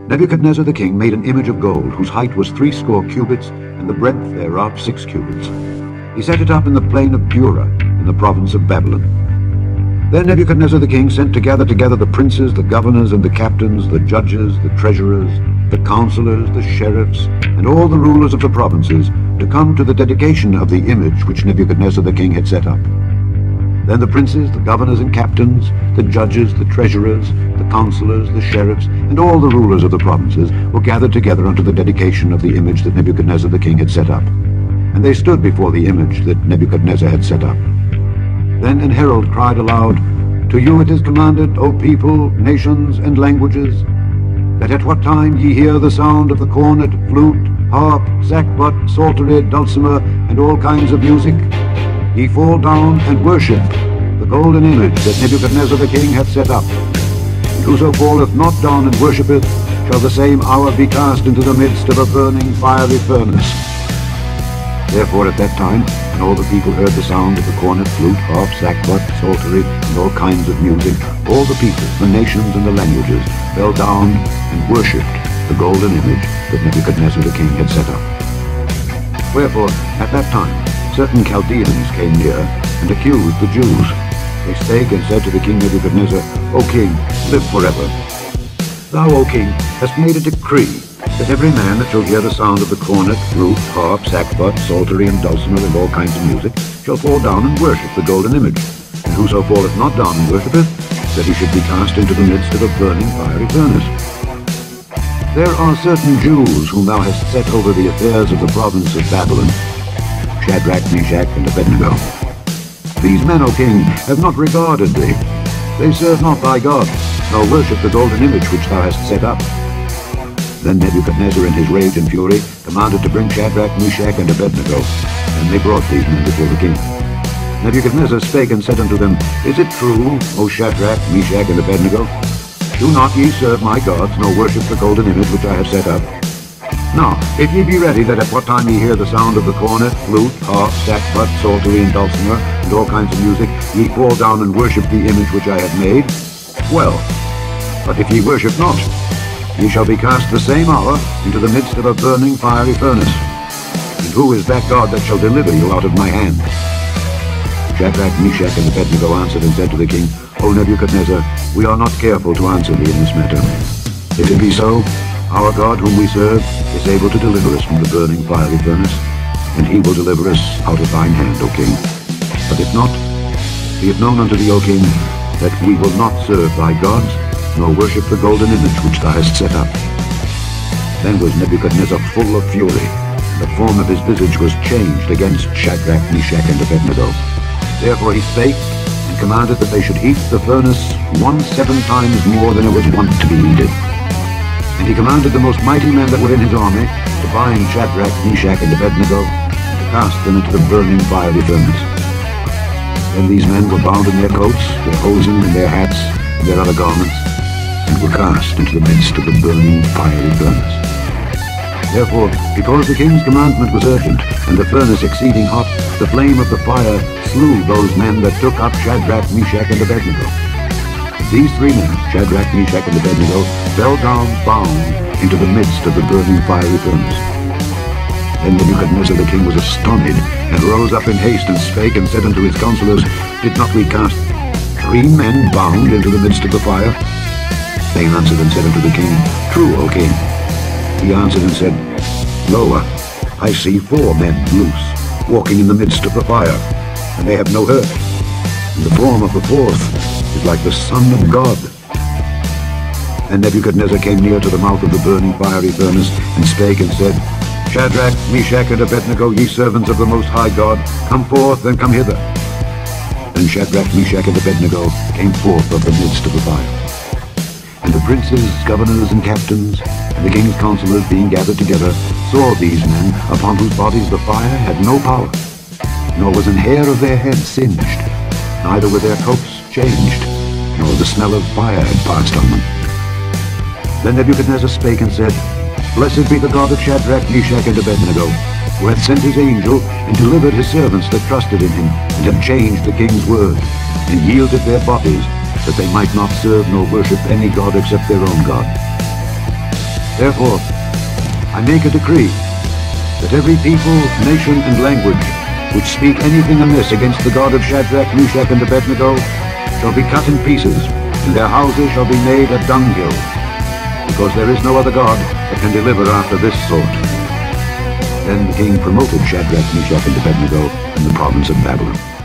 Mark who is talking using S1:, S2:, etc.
S1: Nebuchadnezzar the king made an image of gold, whose height was 60 cubits, and the breadth thereof 6 cubits. He set it up in the plain of Dura, in the province of Babylon. Then Nebuchadnezzar the king sent to gather together the princes, the governors, and the captains, the judges, the treasurers, the counselors, the sheriffs, and all the rulers of the provinces, to come to the dedication of the image which Nebuchadnezzar the king had set up. Then the princes, the governors and captains, the judges, the treasurers, the counselors, the sheriffs, and all the rulers of the provinces were gathered together unto the dedication of the image that Nebuchadnezzar the king had set up. And they stood before the image that Nebuchadnezzar had set up. Then an herald cried aloud, To you it is commanded, O people, nations, and languages, that at what time ye hear the sound of the cornet, flute, harp, sackbut, psaltery, dulcimer, and all kinds of music, ye fall down and worship the golden image that Nebuchadnezzar the king hath set up. And whoso falleth not down and worshippeth, shall the same hour be cast into the midst of a burning fiery furnace. Therefore at that time, when all the people heard the sound of the cornet, flute, harp, sackbut, psaltery, and all kinds of music, all the people, the nations, and the languages fell down and worshipped the golden image that Nebuchadnezzar the king had set up. Wherefore, at that time, certain Chaldeans came near and accused the Jews. They spake and said to the king Nebuchadnezzar, O king, live forever. Thou, O king, hast made a decree that every man that shall hear the sound of the cornet, flute, harp, sackbut, psaltery, and dulcimer, and all kinds of music, shall fall down and worship the golden image. And whoso falleth not down and worshippeth, that he should be cast into the midst of a burning fiery furnace. There are certain Jews whom thou hast set over the affairs of the province of Babylon, Shadrach, Meshach, and Abednego. These men, O king, have not regarded thee. They serve not thy God, nor worship the golden image which thou hast set up. Then Nebuchadnezzar in his rage and fury commanded to bring Shadrach, Meshach, and Abednego, and they brought these men before the king. Nebuchadnezzar spake and said unto them, Is it true, O Shadrach, Meshach, and Abednego? Do not ye serve my gods, nor worship the golden image which I have set up? Now, if ye be ready that at what time ye hear the sound of the cornet, flute, harp, sackbut, psaltery, and dulcimer, and all kinds of music, ye fall down and worship the image which I have made, well, but if ye worship not, ye shall be cast the same hour into the midst of a burning fiery furnace. And who is that God that shall deliver you out of my hand? Shadrach, Meshach, and Abednego answered and said to the king, O Nebuchadnezzar, we are not careful to answer thee in this matter. If it be so, our God whom we serve is able to deliver us from the burning fiery furnace, and he will deliver us out of thine hand, O king. But if not, be it known unto thee, O king, that we will not serve thy gods, nor worship the golden image which thou hast set up. Then was Nebuchadnezzar full of fury, and the form of his visage was changed against Shadrach, Meshach, and Abednego. Therefore he spake, and commanded that they should heat the furnace 7 times more than it was wont to be heated. And he commanded the most mighty men that were in his army to bind Shadrach, Meshach, and Abednego, and to cast them into the burning fiery furnace. Then these men were bound in their coats, their hosen, and their hats, and their other garments, and were cast into the midst of the burning fiery furnace. Therefore, because the king's commandment was urgent, and the furnace exceeding hot, the flame of the fire slew those men that took up Shadrach, Meshach, and Abednego. These 3 men, Shadrach, Meshach, and Abednego, fell down bound into the midst of the burning fiery furnace. Then Nebuchadnezzar the king was astonished, and rose up in haste, and spake and said unto his counselors, Did not we cast 3 men bound into the midst of the fire? They answered and said unto the king, True, O king. He answered and said, Lo, I see 4 men loose, walking in the midst of the fire, and they have no hurt. And the form of the 4th is like the Son of God. And Nebuchadnezzar came near to the mouth of the burning fiery furnace, and spake and said, Shadrach, Meshach, and Abednego, ye servants of the Most High God, come forth and come hither. Then Shadrach, Meshach, and Abednego came forth of the midst of the fire. And the princes, governors, and captains, and the king's counselors being gathered together, saw these men, upon whose bodies the fire had no power, nor was an hair of their head singed, neither were their coats changed, nor the smell of fire had passed on them. Then Nebuchadnezzar spake and said, Blessed be the God of Shadrach, Meshach, and Abednego, who hath sent his angel, and delivered his servants that trusted in him, and have changed the king's word, and yielded their bodies, that they might not serve nor worship any god except their own God. Therefore, I make a decree that every people, nation, and language which speak anything amiss against the God of Shadrach, Meshach, and Abednego shall be cut in pieces, and their houses shall be made a dunghill, because there is no other God that can deliver after this sort. Then the king promoted Shadrach, Meshach, and Abednego in the province of Babylon.